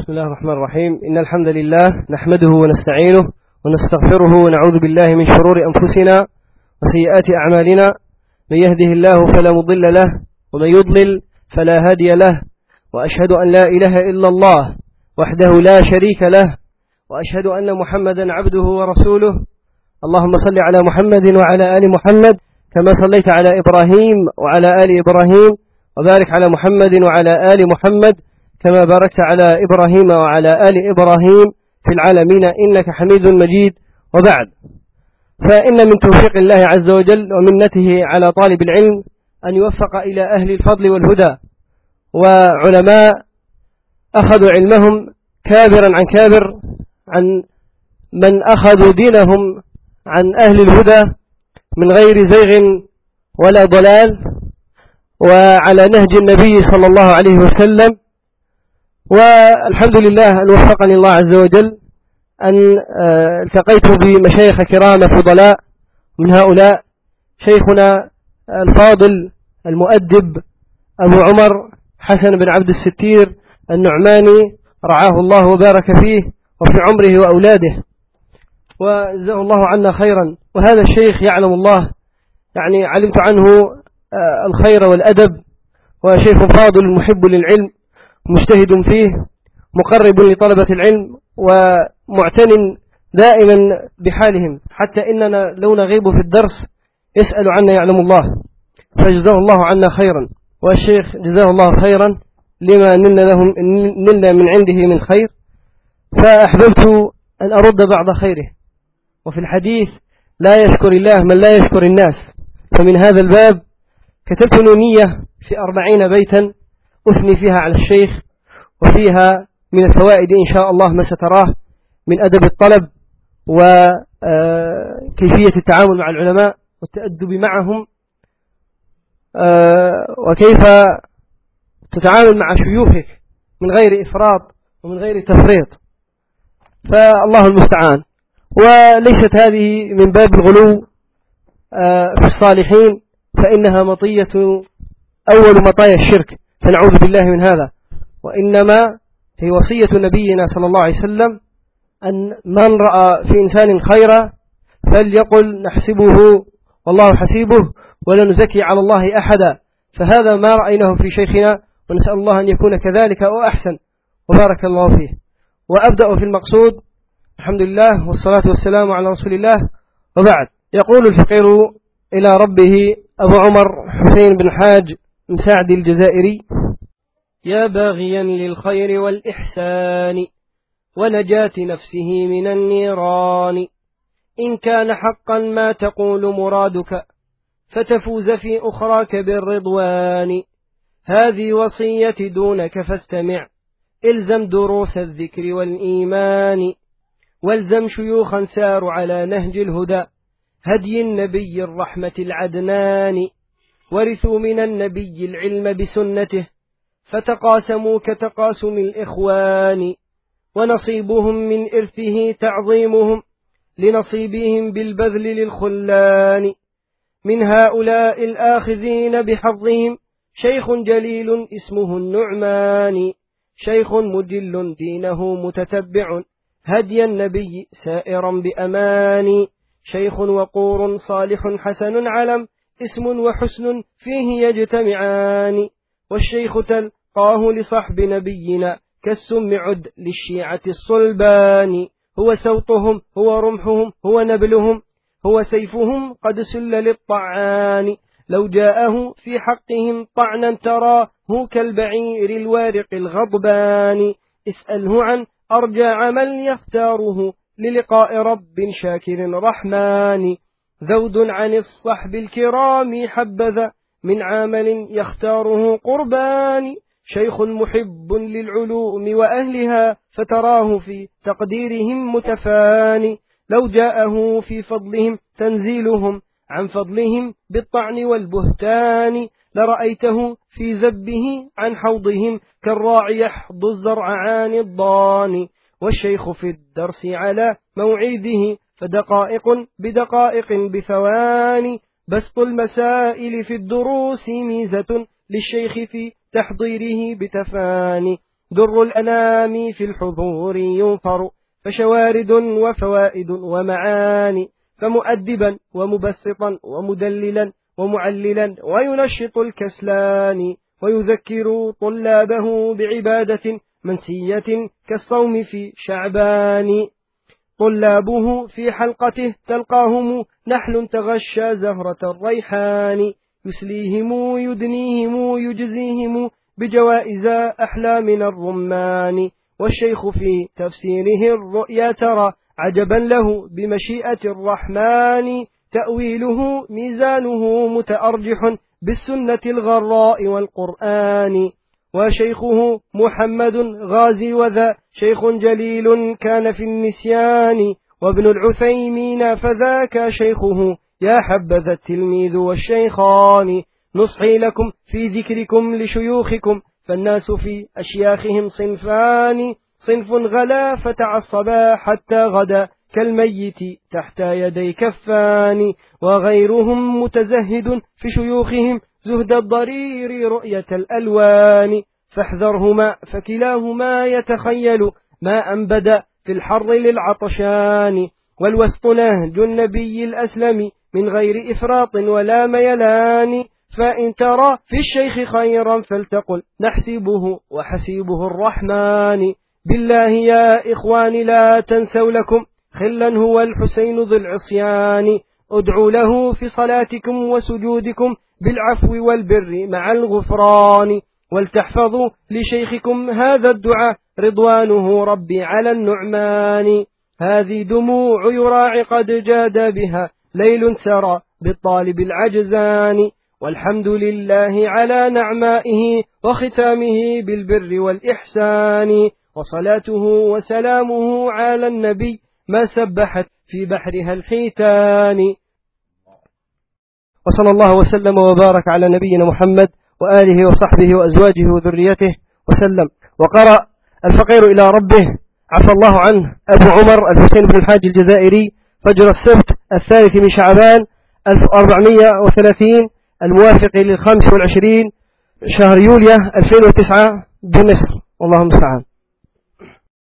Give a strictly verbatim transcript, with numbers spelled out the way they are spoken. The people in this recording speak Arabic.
بسم الله الرحمن الرحيم. إن الحمد لله نحمده ونستعينه ونستغفره ونعوذ بالله من شرور أنفسنا وسيئات أعمالنا. من يهده الله فلا مضل له ومن يضلل فلا هادي له، وأشهد أن لا إله إلا الله وحده لا شريك له، وأشهد أن محمدا عبده ورسوله. اللهم صل على محمد وعلى آل محمد كما صليت على إبراهيم وعلى آل إبراهيم، وبارك على محمد وعلى آل محمد كما باركت على إبراهيم وعلى آل إبراهيم في العالمين إنك حميد مجيد. وبعد، فإن من توفيق الله عز وجل ومنته على طالب العلم أن يوفق إلى أهل الفضل والهدى، وعلماء أخذوا علمهم كابرا عن كابر، عن من أخذوا دينهم عن أهل الهدى من غير زيغ ولا ضلال، وعلى نهج النبي صلى الله عليه وسلم. والحمد لله أن وفقني الله عز وجل أن التقيت بمشايخ كرام فضلاء، من هؤلاء شيخنا الفاضل المؤدب أبو عمر حسن بن عبد الستير النعماني، رعاه الله وبارك فيه وفي عمره وأولاده، وجزاه الله عنا خيرا. وهذا الشيخ يعلم الله، يعني علمت عنه الخير والأدب، وشيخ فاضل محب للعلم مجتهد فيه، مقرب لطلبة العلم، ومعتن دائما بحالهم، حتى إننا لو نغيب في الدرس يسأل عنا يعلم الله، فجزاه الله عنا خيرا. والشيخ جزاه الله خيرا لما نلنا, لهم نلنا من عنده من خير، فأحببت أن أرد بعض خيره. وفي الحديث لا يشكر الله من لا يشكر الناس، فمن هذا الباب كتبت نونية في أربعين بيتا أثني فيها على الشيخ، وفيها من الفوائد إن شاء الله ما ستراه من أدب الطلب وكيفية التعامل مع العلماء والتأدب معهم، وكيف تتعامل مع شيوخك من غير إفراط ومن غير تفريط، فالله المستعان. وليست هذه من باب الغلو في الصالحين، فإنها مطية أول مطايا الشرك، فنعوذ بالله من هذا. وإنما هي وصية نبينا صلى الله عليه وسلم أن من رأى في إنسان خيرا فليقل نحسبه والله حسيبه ولا نزكي على الله أحدا. فهذا ما رأيناه في شيخنا، ونسأل الله أن يكون كذلك أو أحسن، وبارك الله فيه. وأبدأ في المقصود. الحمد لله والصلاة والسلام على رسول الله. وبعد، يقول الفقير إلى ربه أبو عمر حسين بن حاج بن سعد الجزائري: يا باغيا للخير والإحسان ونجاة نفسه من النيران، إن كان حقا ما تقول مرادك فتفوز في أخراك بالرضوان. هذه وصية دونك فاستمع، إلزم دروس الذكر والإيمان، والزم شيوخا ساروا على نهج الهدى هدي النبي الرحمة العدنان، ورثوا من النبي العلم بسنته فتقاسموا كتقاسم الإخوان، ونصيبهم من إرثه تعظيمهم لنصيبهم بالبذل للخلان. من هؤلاء الآخذين بحظهم شيخ جليل اسمه النعمان، شيخ مجل دينه متتبع هدي النبي سائرا بأمان، شيخ وقور صالح حسن علم اسم وحسن فيه يجتمعان، والشيخ تلقاه لصحب نبينا كالسم عد للشيعة الصلبان، هو سوطهم هو رمحهم هو نبلهم هو سيفهم قد سل للطعان، لو جاءه في حقهم طعنا تراه كالبعير الوارق الغضبان، اسأله عن أرجى عمل يختاره للقاء رب شاكر رحمن، ذود عن الصحب الكرام حبذا من عمل يختاره قربان، شيخ محب للعلوم وأهلها فتراه في تقديرهم متفاني، لو جاءه في فضلهم تنزيلهم عن فضلهم بالطعن والبهتان، لرأيته في ذبه عن حوضهم كالراعي يحض الزرع عن الضان، والشيخ في الدرس على موعده فدقائق بدقائق بثواني، بسط المسائل في الدروس ميزة للشيخ في تحضيره بتفاني، در الأنام في الحضور ينفر، فشوارد وفوائد ومعاني، فمؤدبا ومبسطا ومدللا ومعللا وينشط الكسلان، ويذكر طلابه بعبادة منسية كالصوم في شعبان. طلابه في حلقته تلقاهم نحل تغشى زهرة الريحان، يسليهم يدنيهم يجزيهم بجوائز أحلى من الرمان. والشيخ في تفسيره الرؤيا ترى عجبا له بمشيئة الرحمن، تأويله ميزانه متأرجح بالسنة الغراء والقرآن. وشيخه محمد غازي وذا شيخ جليل كان في النسيان، وابن العثيمين فذاك شيخه يا حبذا التلميذ والشيخان. نصحي لكم في ذكركم لشيوخكم، فالناس في أشياخهم صنفان، صنف غلا فتعصبا حتى غدا كالميت تحت يدي كفان، وغيرهم متزهد في شيوخهم زهد الضرير رؤية الألوان. فاحذرهما فكلاهما يتخيل ما أنبدا في الحر للعطشان، والوسط نهج النبي الأسلم من غير إفراط ولا ميلان. فإن ترى في الشيخ خيرا فلتقل نحسبه وحسيبه الرحمن. بالله يا إخواني لا تنسوا لكم خلا هو الحسين ذو العصيان، ادعوا له في صلاتكم وسجودكم بالعفو والبر مع الغفران، ولتحفظوا لشيخكم هذا الدعاء رضوانه ربي على النعمان. هذه دموع يراعي قد جاد بها ليل سرى بالطالب العجزان، والحمد لله على نعمائه وختامه بالبر والإحسان، وصلاته وسلامه على النبي ما سبحت في بحرها الحيتان. وصلى الله وسلم وبارك على نبينا محمد وآله وصحبه وأزواجه وذريته وسلم. وقرأ الفقير إلى ربه عفى الله عنه أبو عمر الحسين بن الحاج الجزائري فجر السبت الثالث من شعبان ألف وأربعمائة وثلاثين الموافق للخامس والعشرين شهر يوليو ألفين وتسعة بمصر، والله المستعان.